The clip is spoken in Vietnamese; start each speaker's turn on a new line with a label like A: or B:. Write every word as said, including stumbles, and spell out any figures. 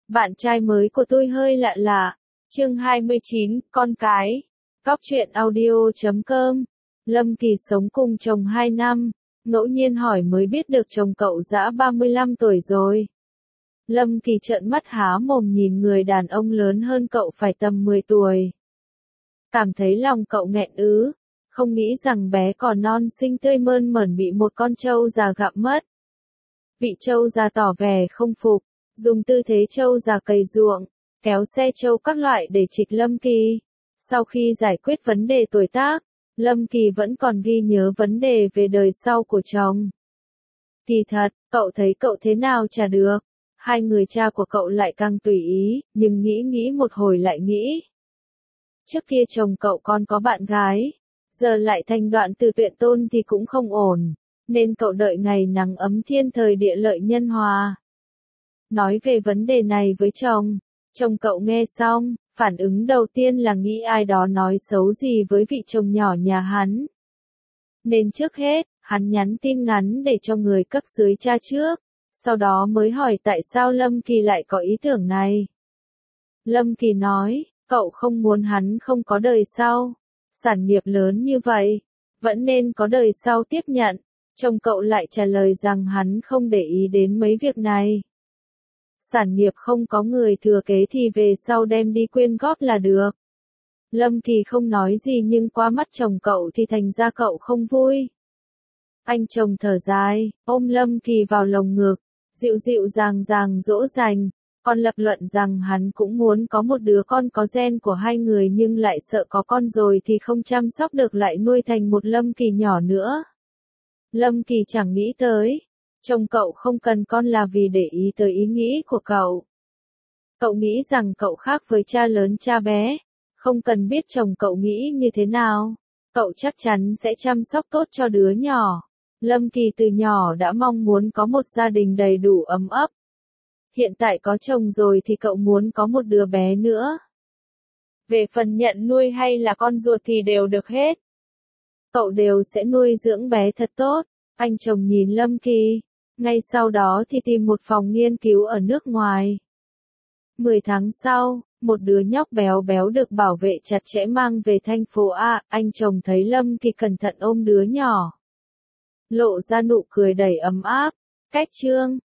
A: Bạn trai mới của tôi hơi lạ lạ. Chương hai mươi chín, con cái. Cóc truyện audio chấm com. Lâm Kỳ sống cùng chồng hai năm, ngẫu nhiên hỏi mới biết được chồng cậu đã ba mươi lăm tuổi rồi. Lâm Kỳ trợn mắt há mồm nhìn người đàn ông lớn hơn cậu phải tầm mười tuổi. Cảm thấy lòng cậu nghẹn ứ, không nghĩ rằng bé còn non xinh tươi mơn mởn bị một con trâu già gặm mất. Vị trâu già tỏ vẻ không phục, dùng tư thế trâu già cày ruộng, kéo xe trâu các loại để trịch Lâm Kỳ. Sau khi giải quyết vấn đề tuổi tác, Lâm Kỳ vẫn còn ghi nhớ vấn đề về đời sau của chồng. Kỳ thật, cậu thấy cậu thế nào chả được. Hai người cha của cậu lại càng tùy ý, nhưng nghĩ nghĩ một hồi lại nghĩ. Trước kia chồng cậu còn có bạn gái, giờ lại thành đoạn từ tuyệt tôn thì cũng không ổn, nên cậu đợi ngày nắng ấm thiên thời địa lợi nhân hòa. Nói về vấn đề này với chồng, chồng cậu nghe xong, phản ứng đầu tiên là nghĩ ai đó nói xấu gì với vị chồng nhỏ nhà hắn. Nên trước hết, hắn nhắn tin ngắn để cho người cấp dưới tra trước, sau đó mới hỏi tại sao Lâm Kỳ lại có ý tưởng này. Lâm Kỳ nói, cậu không muốn hắn không có đời sau. Sản nghiệp lớn như vậy, vẫn nên có đời sau tiếp nhận. Chồng cậu lại trả lời rằng hắn không để ý đến mấy việc này. Sản nghiệp không có người thừa kế thì về sau đem đi quyên góp là được. Lâm Kỳ không nói gì nhưng qua mắt chồng cậu thì thành ra cậu không vui. Anh chồng thở dài, ôm Lâm Kỳ vào lồng ngực, dịu dịu dàng dàng dỗ dành. Còn lập luận rằng hắn cũng muốn có một đứa con có gen của hai người nhưng lại sợ có con rồi thì không chăm sóc được lại nuôi thành một Lâm Kỳ nhỏ nữa. Lâm Kỳ chẳng nghĩ tới, chồng cậu không cần con là vì để ý tới ý nghĩ của cậu. Cậu nghĩ rằng cậu khác với cha lớn cha bé, không cần biết chồng cậu nghĩ như thế nào, cậu chắc chắn sẽ chăm sóc tốt cho đứa nhỏ. Lâm Kỳ từ nhỏ đã mong muốn có một gia đình đầy đủ ấm ấp. Hiện tại có chồng rồi thì cậu muốn có một đứa bé nữa. Về phần nhận nuôi hay là con ruột thì đều được hết. Cậu đều sẽ nuôi dưỡng bé thật tốt. Anh chồng nhìn Lâm Kỳ, ngay sau đó thì tìm một phòng nghiên cứu ở nước ngoài. Mười tháng sau, một đứa nhóc béo béo được bảo vệ chặt chẽ mang về thành phố A. Anh chồng thấy Lâm Kỳ cẩn thận ôm đứa nhỏ, lộ ra nụ cười đầy ấm áp. Cách chương